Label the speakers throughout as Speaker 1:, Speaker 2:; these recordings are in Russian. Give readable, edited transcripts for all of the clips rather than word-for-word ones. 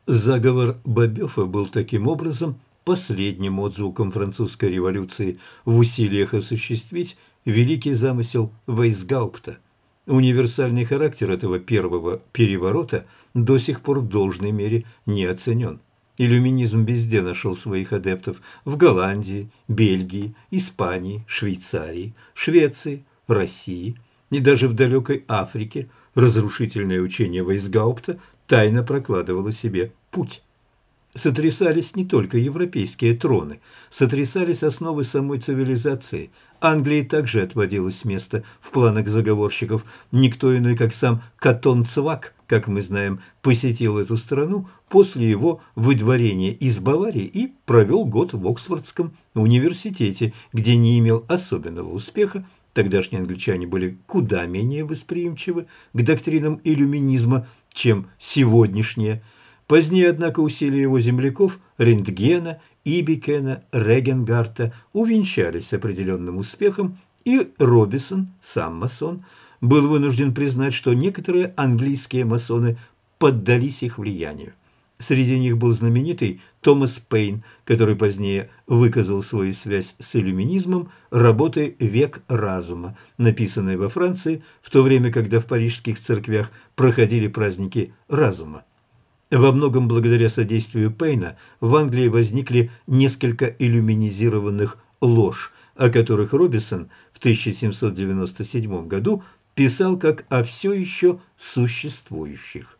Speaker 1: Заговор Бобёфа был таким образом последним отзвуком французской революции в усилиях осуществить великий замысел Вейсгаупта. Универсальный характер этого первого переворота до сих пор в должной мере не оценен. Иллюминизм везде нашел своих адептов – в Голландии, Бельгии, Испании, Швейцарии, Швеции, России и даже в далекой Африке разрушительное учение Вейсгаупта тайно прокладывало себе путь. Сотрясались не только европейские троны, сотрясались основы самой цивилизации. Англии также отводилось место в планах заговорщиков. Никто иной, как сам Катон Цвак, как мы знаем, посетил эту страну после его выдворения из Баварии и провел год в Оксфордском университете, где не имел особенного успеха. Тогдашние англичане были куда менее восприимчивы к доктринам иллюминизма, чем сегодняшние. Позднее, однако, усилия его земляков Рентгена, Ибикена, Регенгарта увенчались определенным успехом, и Робисон, сам масон, был вынужден признать, что некоторые английские масоны поддались их влиянию. Среди них был знаменитый Томас Пейн, который позднее выказал свою связь с иллюминизмом работой «Век разума», написанной во Франции, в то время, когда в парижских церквях проходили праздники разума. Во многом благодаря содействию Пейна в Англии возникли несколько иллюминизированных лож, о которых Робисон в 1797 году писал как о все еще существующих.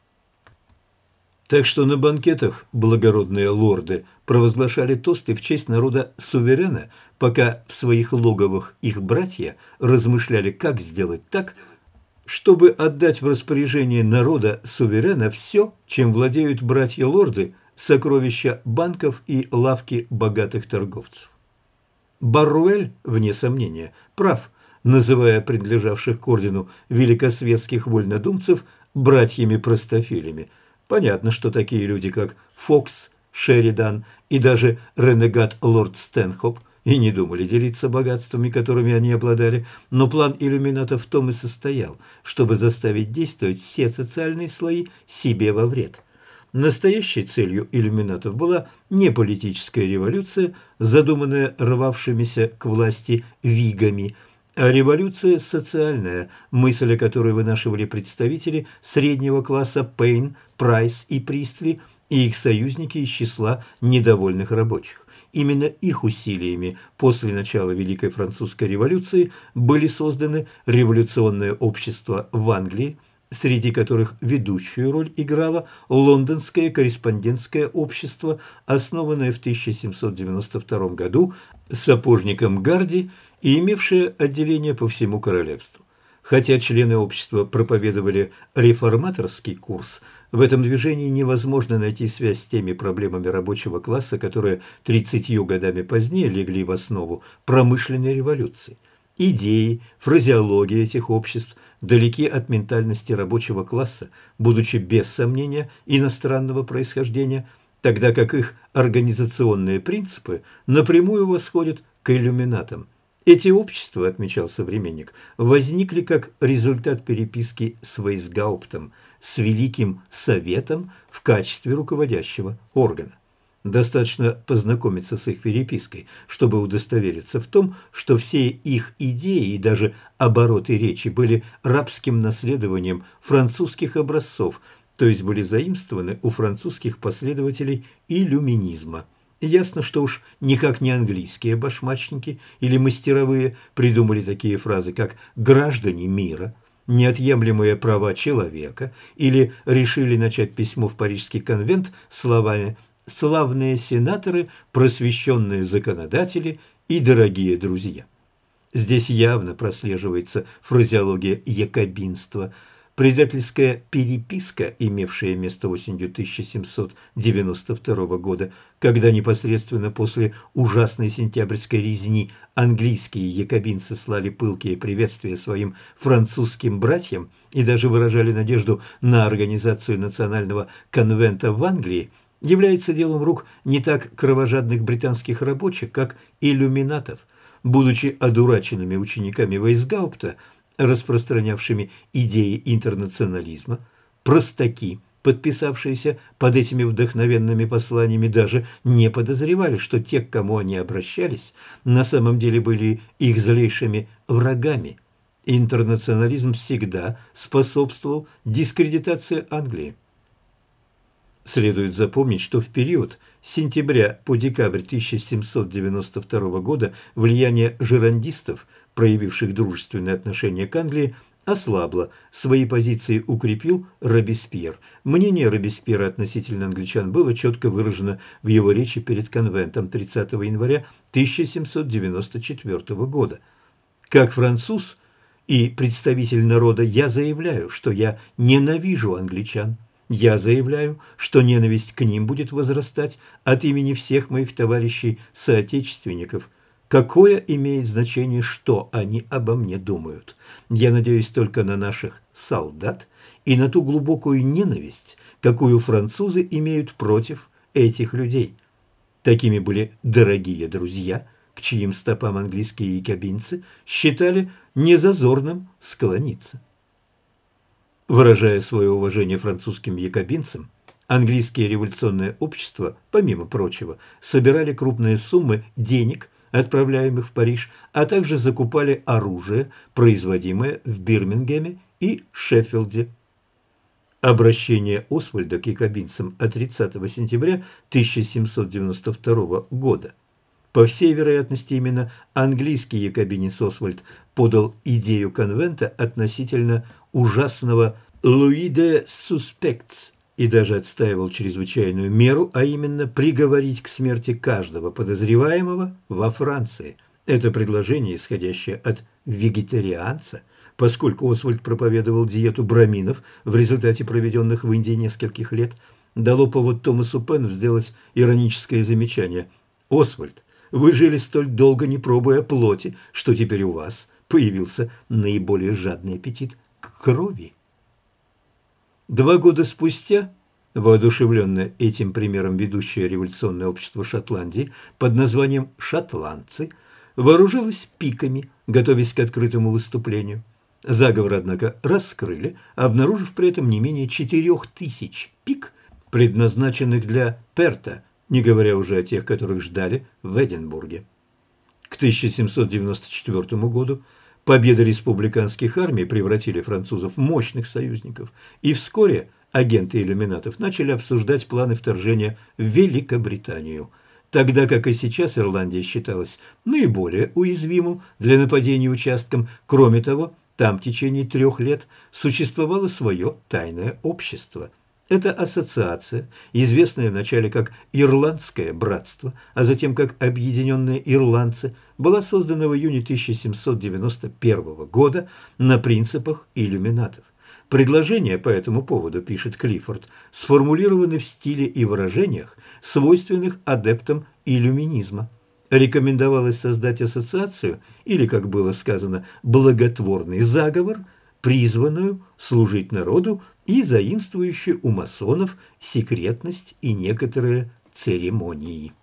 Speaker 1: Так что на банкетах благородные лорды провозглашали тосты в честь народа-суверена, пока в своих логовых их братья размышляли, как сделать так, чтобы отдать в распоряжение народа-суверена все, чем владеют братья-лорды, сокровища банков и лавки богатых торговцев. Барруэль, вне сомнения, прав, называя принадлежавших к ордену великосветских вольнодумцев братьями-простофилями. Понятно, что такие люди, как Фокс, Шеридан и даже ренегат лорд Стэнхоп и не думали делиться богатствами, которыми они обладали, но план иллюминатов в том и состоял, чтобы заставить действовать все социальные слои себе во вред. Настоящей целью иллюминатов была не политическая революция, задуманная рвавшимися к власти вигами, а революция социальная, мысль о которой вынашивали представители среднего класса Пейн, Прайс и Пристли и их союзники из числа недовольных рабочих. Именно их усилиями после начала Великой Французской революции были созданы революционные общества в Англии, среди которых ведущую роль играло Лондонское корреспондентское общество, основанное в 1792 году сапожником Гарди и имевшее отделение по всему королевству. Хотя члены общества проповедовали реформаторский курс, в этом движении невозможно найти связь с теми проблемами рабочего класса, которые 30 годами позднее легли в основу промышленной революции. Идеи, фразеология этих обществ далеки от ментальности рабочего класса, будучи без сомнения иностранного происхождения, тогда как их организационные принципы напрямую восходят к иллюминатам. Эти общества, отмечал современник, возникли как результат переписки с Вейсгауптом, с Великим Советом в качестве руководящего органа. Достаточно познакомиться с их перепиской, чтобы удостовериться в том, что все их идеи и даже обороты речи были рабским наследованием французских образцов, то есть были заимствованы у французских последователей иллюминизма. Ясно, что уж никак не английские башмачники или мастеровые придумали такие фразы, как «граждане мира», «неотъемлемые права человека» или решили начать письмо в Парижский конвент словами «славные сенаторы, просвещенные законодатели и дорогие друзья». Здесь явно прослеживается фразеология якобинства. Предательская переписка, имевшая место осенью 1792 года, когда непосредственно после ужасной сентябрьской резни английские якобинцы слали пылкие приветствия своим французским братьям и даже выражали надежду на организацию национального конвента в Англии, является делом рук не так кровожадных британских рабочих, как иллюминатов. Будучи одураченными учениками Вейсгаупта, распространявшими идеи интернационализма, простаки, подписавшиеся под этими вдохновенными посланиями, даже не подозревали, что те, к кому они обращались, на самом деле были их злейшими врагами. Интернационализм всегда способствовал дискредитации Англии. Следует запомнить, что в период с сентября по декабрь 1792 года влияние жирандистов, проявивших дружественное отношение к Англии, ослабло, свои позиции укрепил Робеспьер. Мнение Робеспьера относительно англичан было четко выражено в его речи перед конвентом 30 января 1794 года. «Как француз и представитель народа я заявляю, что я ненавижу англичан. Я заявляю, что ненависть к ним будет возрастать от имени всех моих товарищей-соотечественников. Какое имеет значение, что они обо мне думают? Я надеюсь только на наших солдат и на ту глубокую ненависть, какую французы имеют против этих людей». Такими были дорогие друзья, к чьим стопам английские якобинцы считали незазорным склониться. Выражая свое уважение французским якобинцам, английские революционные общества, помимо прочего, собирали крупные суммы денег, отправляемых в Париж, а также закупали оружие, производимое в Бирмингеме и Шеффилде. Обращение Освальда к якобинцам от 30 сентября 1792 года. По всей вероятности, именно английский якобинец Освальд подал идею конвента относительно ужасного «Луи де Суспектс» и даже отстаивал чрезвычайную меру, а именно приговорить к смерти каждого подозреваемого во Франции. Это предложение, исходящее от вегетарианца, поскольку Освальд проповедовал диету браминов в результате проведенных в Индии нескольких лет, дало повод Томасу Пенну сделать ироническое замечание: «Освальд, вы жили столь долго, не пробуя плоти, что теперь у вас появился наиболее жадный аппетит к крови». 2 года спустя, воодушевленное этим примером ведущее революционное общество Шотландии под названием «Шотландцы» вооружилось пиками, готовясь к открытому выступлению. Заговор, однако, раскрыли, обнаружив при этом не менее 4000 пик, предназначенных для Перта, не говоря уже о тех, которых ждали в Эдинбурге. К 1794 году победы республиканских армий превратили французов в мощных союзников, и вскоре агенты иллюминатов начали обсуждать планы вторжения в Великобританию. Тогда как и сейчас Ирландия считалась наиболее уязвимым для нападений участком. Кроме того, там в течение 3 лет существовало свое тайное общество. Эта ассоциация, известная вначале как Ирландское братство, а затем как Объединенные ирландцы, была создана в июне 1791 года на принципах иллюминатов. Предложения по этому поводу, пишет Клиффорд, сформулированы в стиле и выражениях, свойственных адептам иллюминизма. Рекомендовалось создать ассоциацию, или, как было сказано, благотворный заговор, призванную служить народу и заимствующую у масонов секретность и некоторые церемонии.